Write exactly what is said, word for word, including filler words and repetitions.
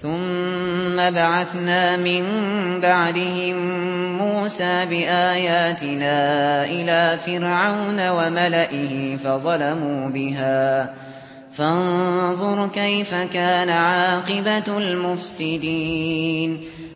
ثم بعثنا من بعدهم موسى بآياتنا إلى فرعون وملئه فظلموا بها فانظر كيف كان عاقبة المفسدين